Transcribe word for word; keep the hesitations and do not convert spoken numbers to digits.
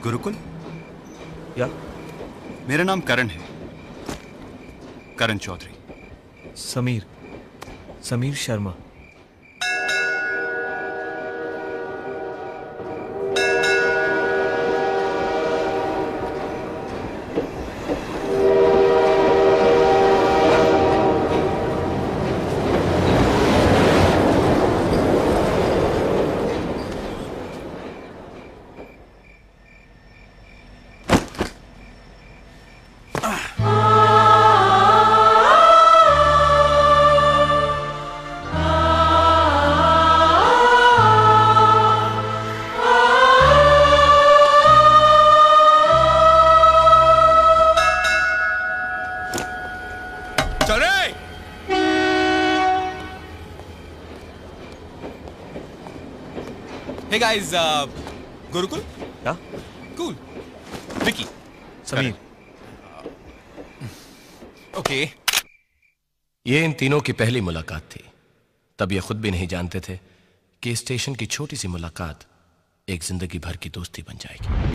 गुरुकुल? या मेरा नाम करण है, करण Chaudhary. Sameer, Sameer Sharma. Hey guys, uh, Gurukul? क्या? Cool. विकी. समीर. Okay. ये इन तीनों की पहली मुलाकात थी। तब ये खुद भी नहीं जानते थे कि स्टेशन की छोटी सी मुलाकात एक जिंदगी भर की दोस्ती बन जाएगी।